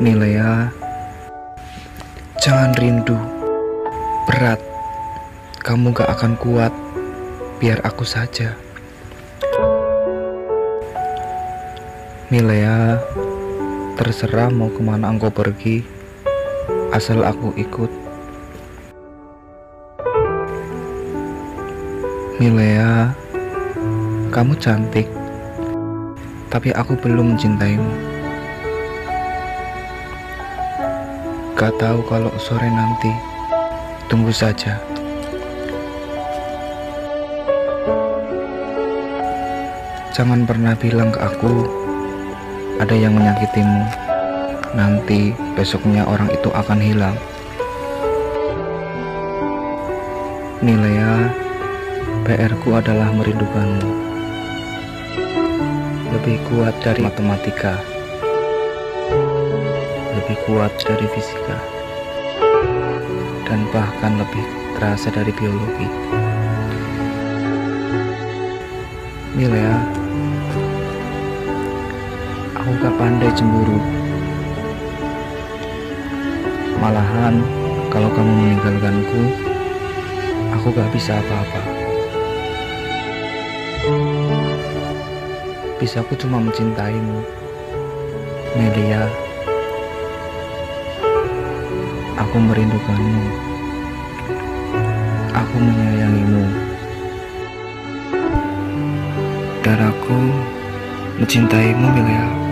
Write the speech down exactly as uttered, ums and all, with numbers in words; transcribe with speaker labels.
Speaker 1: Milea, jangan rindu, berat, kamu gak akan kuat, biar aku saja. Milea, terserah mau kemana engkau pergi, asal aku ikut. Milea, kamu cantik, tapi aku belum mencintaimu. Gak tahu kalau sore nanti, tunggu saja. Jangan pernah bilang ke aku ada yang menyakitimu. Nanti besoknya orang itu akan hilang. Milea, P R ku adalah merindukanmu. Lebih kuat dari matematika, lebih kuat dari fisika, dan bahkan lebih terasa dari biologi. Milea, aku gak pandai cemburu. Malahan kalau kamu meninggalkanku, aku gak bisa apa-apa. Bisaku cuma mencintaimu. Milea, aku merindukanmu. Aku menyayangimu. Dan aku mencintaimu, Milea.